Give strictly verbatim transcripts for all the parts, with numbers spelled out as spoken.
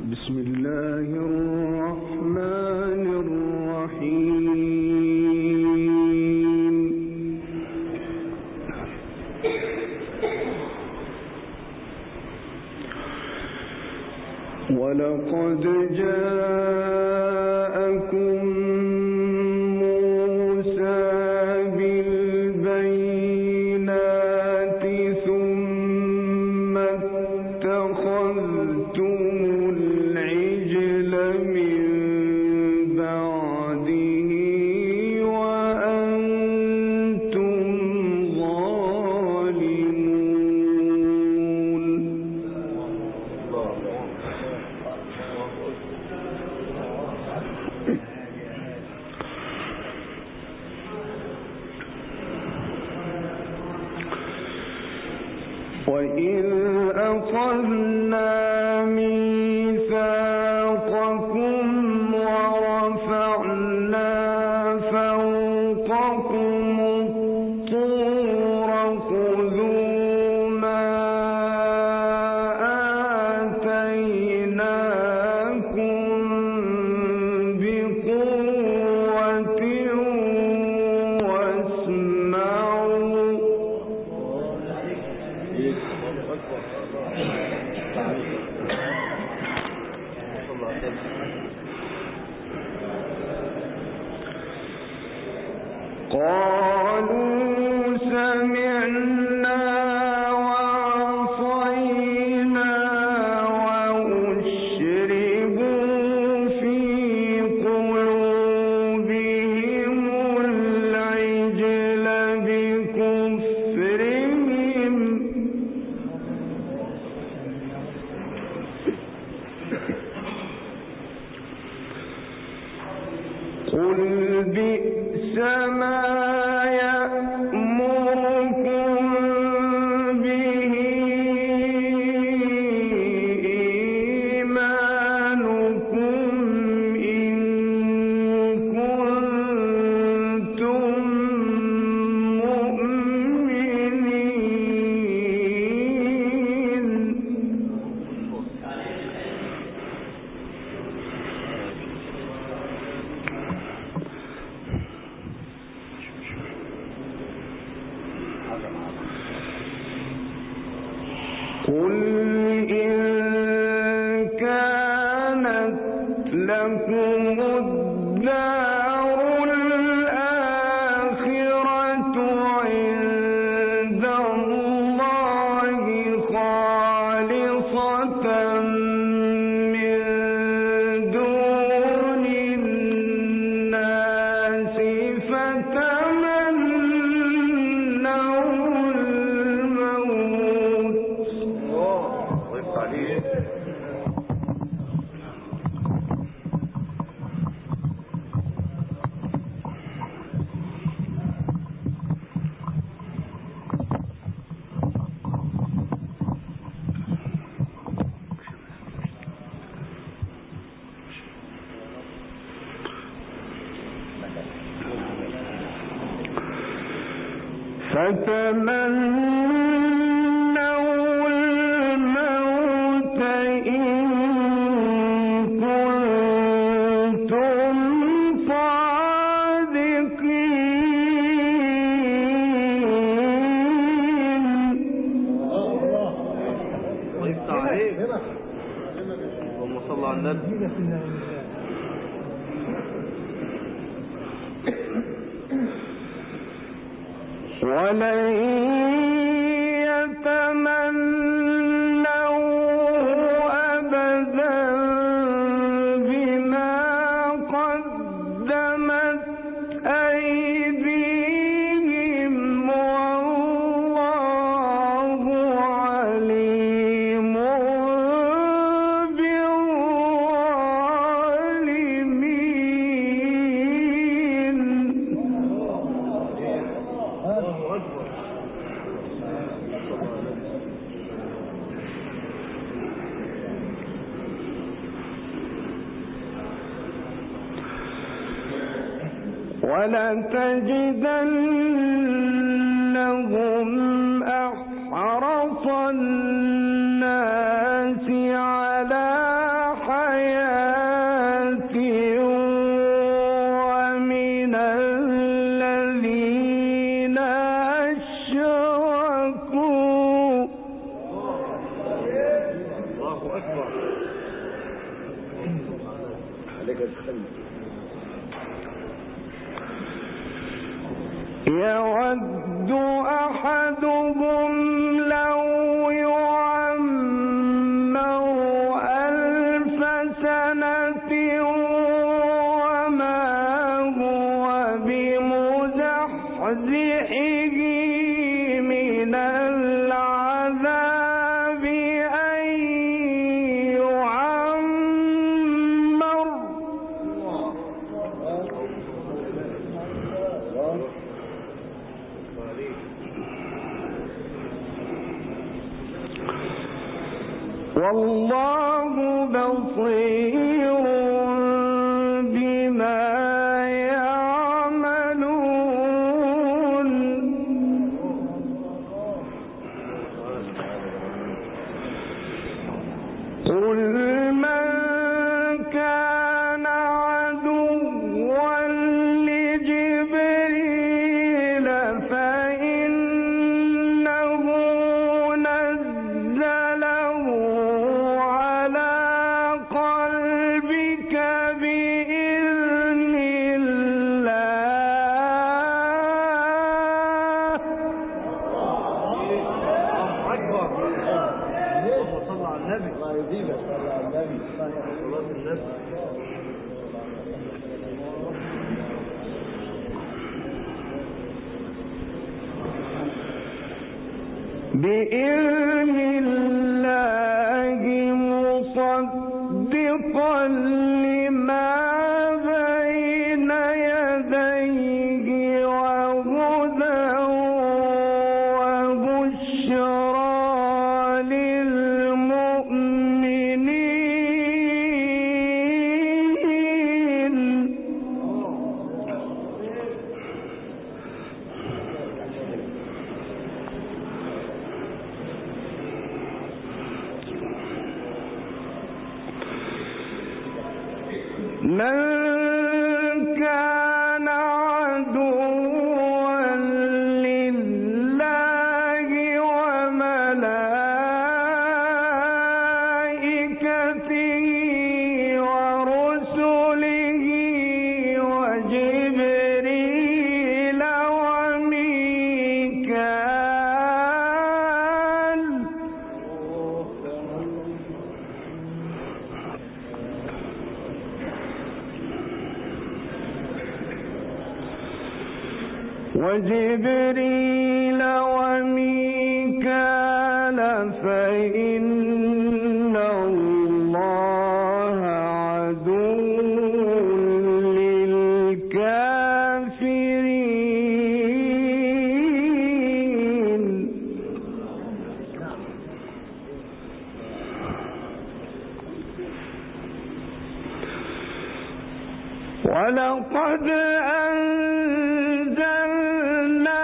بسم الله الرحمن الرحيم. ولقد جاءكم موسى بالبينات ثم اتخذتم العجل من بعده وأنتم ظالمون. وَإِذْ أَخَذْنَا مِيثَاقَكُمْ وَرَفَعْنَا فَوْقَكُمُ الطُّورَ خُذُوا مَا آتَيْنَاكُمْ بِقُوَّةٍ وَاسْمَعُوا. قالوا سمعنا وعصينا وأشربوا في قلوبهم العجل بكفرهم. قل بئس ما يأمركم به إيمانكم إن كنتم مؤمنين. قل إن كانت لكم الدار الآخرة عند الله خالصة من دون الناس فتمنوا الموت. فتمنوا الموت إن كنتم صادقين. اللهم صل على النبي. ولن يتمنوه أبدا بما قدمت أيديهم والله عليم بالظالمين. ولتجدنهم أحرص الناس على حياة يود أحدهم لو يعمر ألف سنة وما هو بمزحزحه من العذاب أن يعمر. والله بصير بما يعملون. قل من كان عدوا لجبريل فإنه نزله على قلبك بإذن الله. أكبر. اللهم صل على النبي. الله يزيدك. صل على النبي. صلاة النبي. بإذن الله مصدقا لما بين يديه وهدى وبشرى للمؤمنين. من كان عدوا لله وملائكته ورسله وجبريل وميكال وجبريل وميكال فإن الله عدو للكافرين. ولقد أنزلنا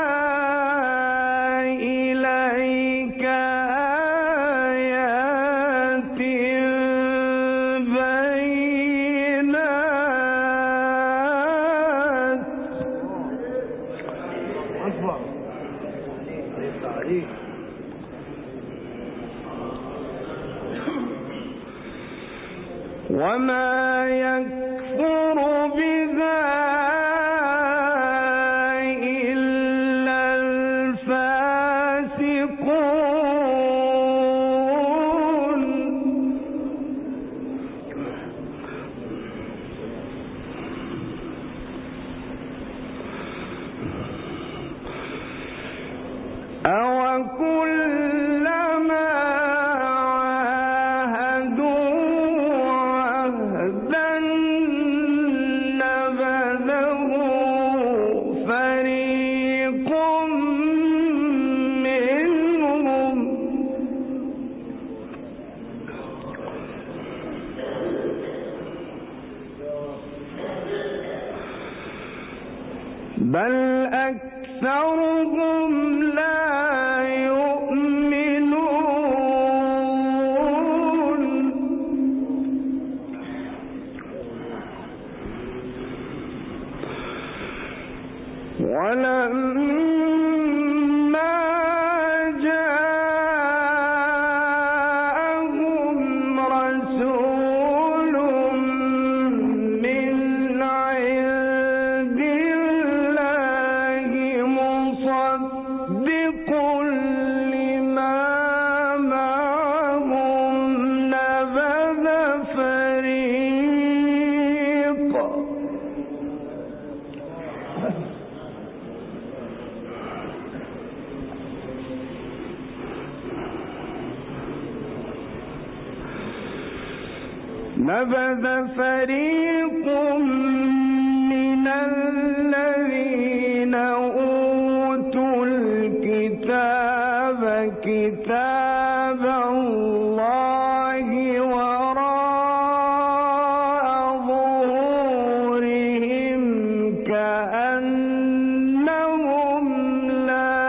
إليك آيات بينات. أكبر. عليك. وما يكفر بها إلا الفاسقون. أوكلما بل أكثرهم لا يؤمنون. ولما جاءهم رسول من عند الله نبذ فريق من الذين أوتوا الكتاب كتاب الله وراء ظهورهم كأنهم لا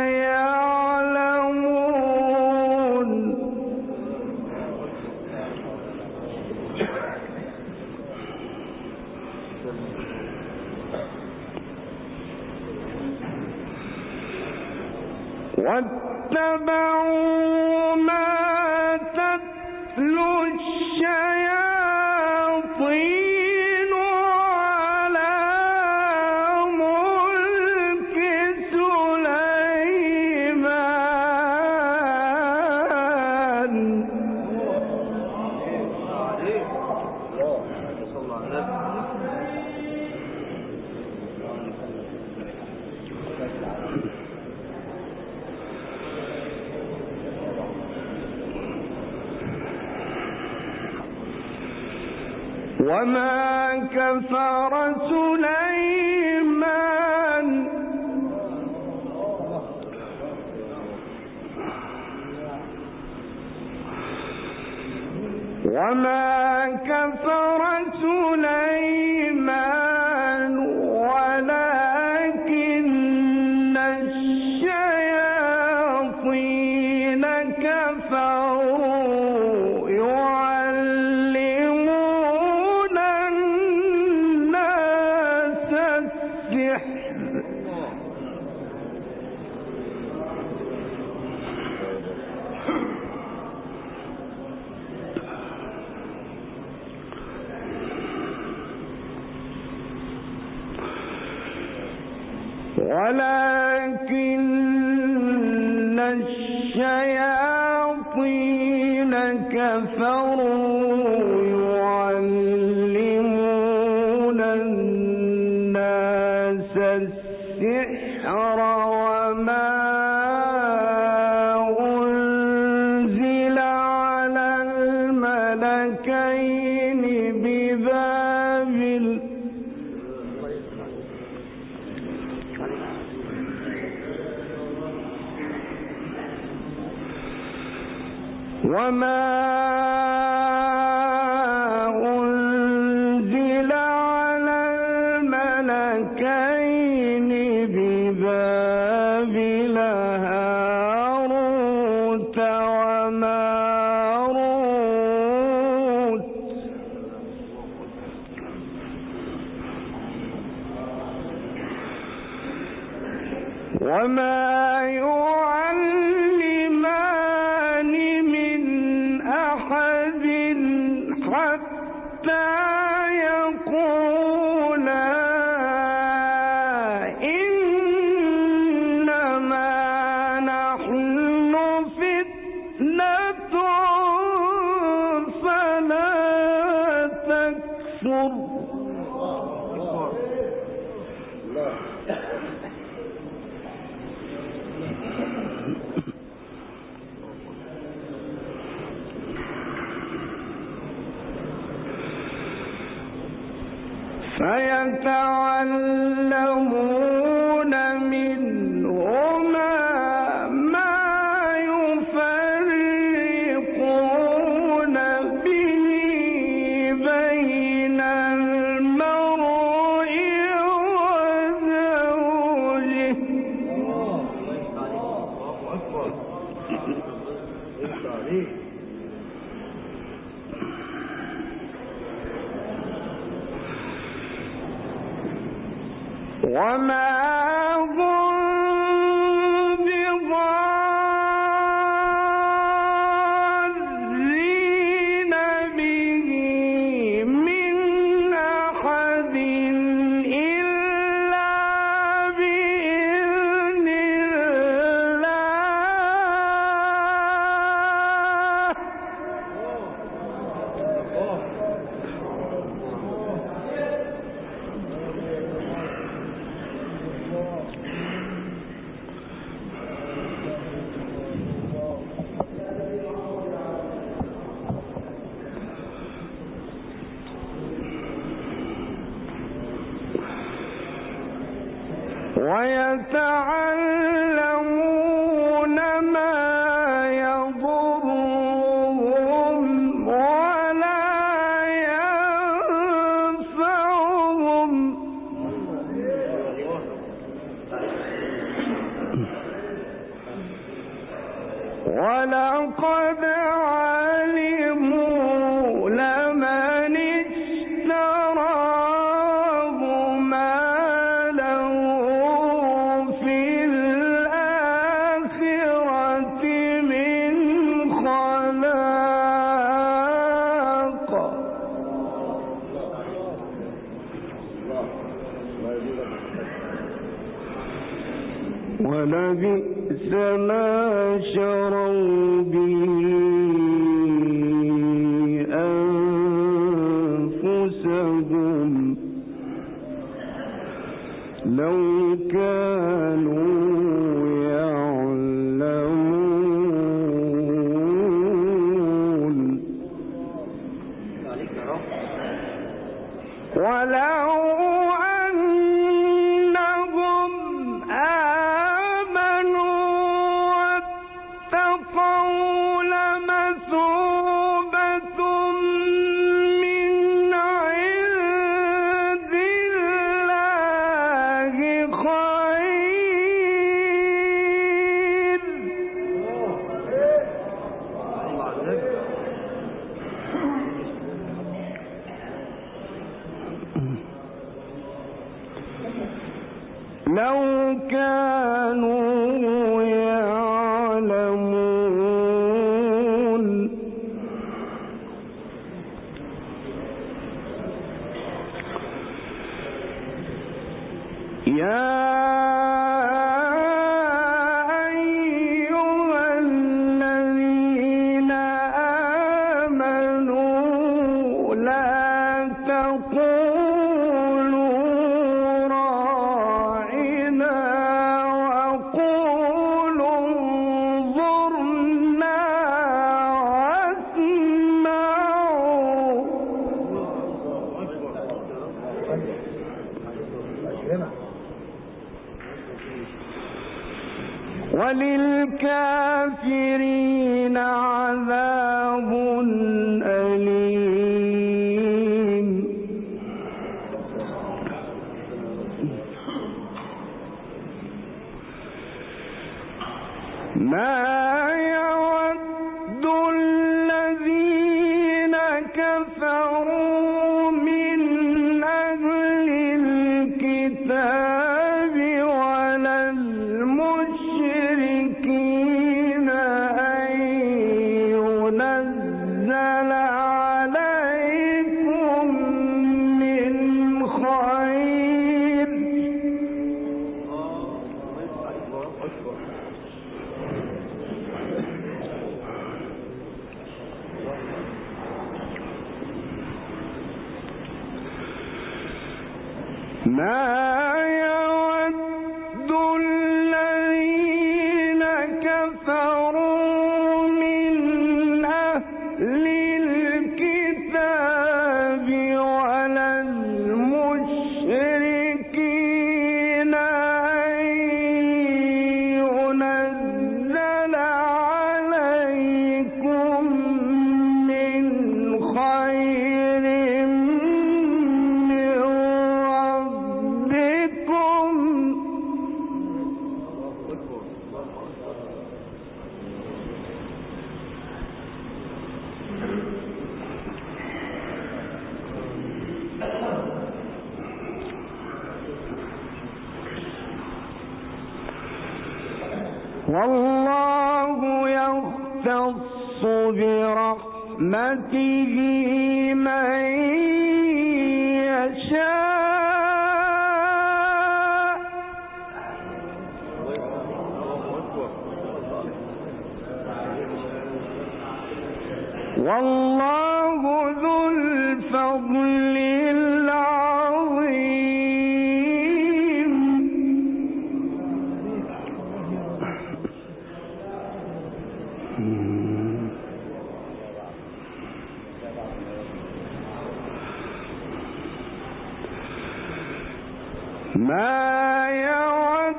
يعلمون. واتبعوا ما تتلو الشياطين على ملك سليمان وما كفر سليمان وما كفر سليمان ولكن الشياطين كفروا يعلمون الناس السحر ولكن الشياطين كفروا يعلمون الناس السحر وما أنزل على الملكين ببابل وما أنزل على الملكين ببابل هاروت وماروت وما يعلمان من أحد حتى يقولا إنما نحن فتنة فلا تكفر. فيتعلمون منهما ما يفرقون به بين المرء وزوجه. وما هم بضارين به من أحد إلا بإذن الله. ويتعلمون ما يضرهم ولا ينفعهم ولقد علموا لمن اشتراه ما له في الآخرة من خلاق ولبئس ما شروا به أنفسهم لو كانوا يعلمون ولو أنهم آمنوا واتقوا لمثوبة من عند الله خير لو كانوا يعلمون يا أيها الذين آمنوا لا تقولوا راعنا وقولوا انظرنا واسمعوا وللكافرين عذاب أليم ما يود الذين كفروا من أهل الكتاب ولا المشركين أن ينزل عليكم من خير ما يود الذين كفروا من أهل الكتاب ولا المشركين أن ينزل عليكم من خير من ربكم والله يختص برحمته من يشاء والله ذو الفضل العظيم ما يود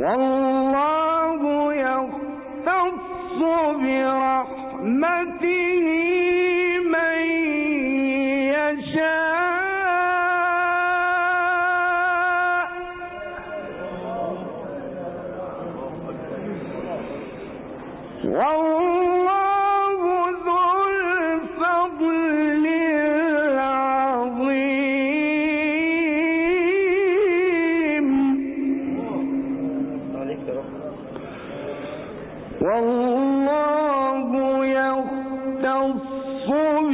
والله يختص برحمته من يشاء والله ذو الفضل العظيم والله يختص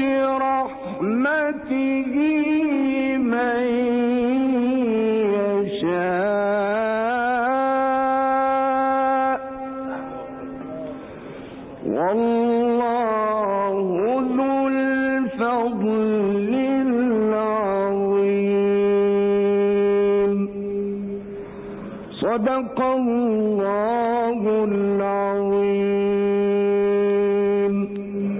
برحمته من يشاء والله ذو الفضل العظيم صدق الله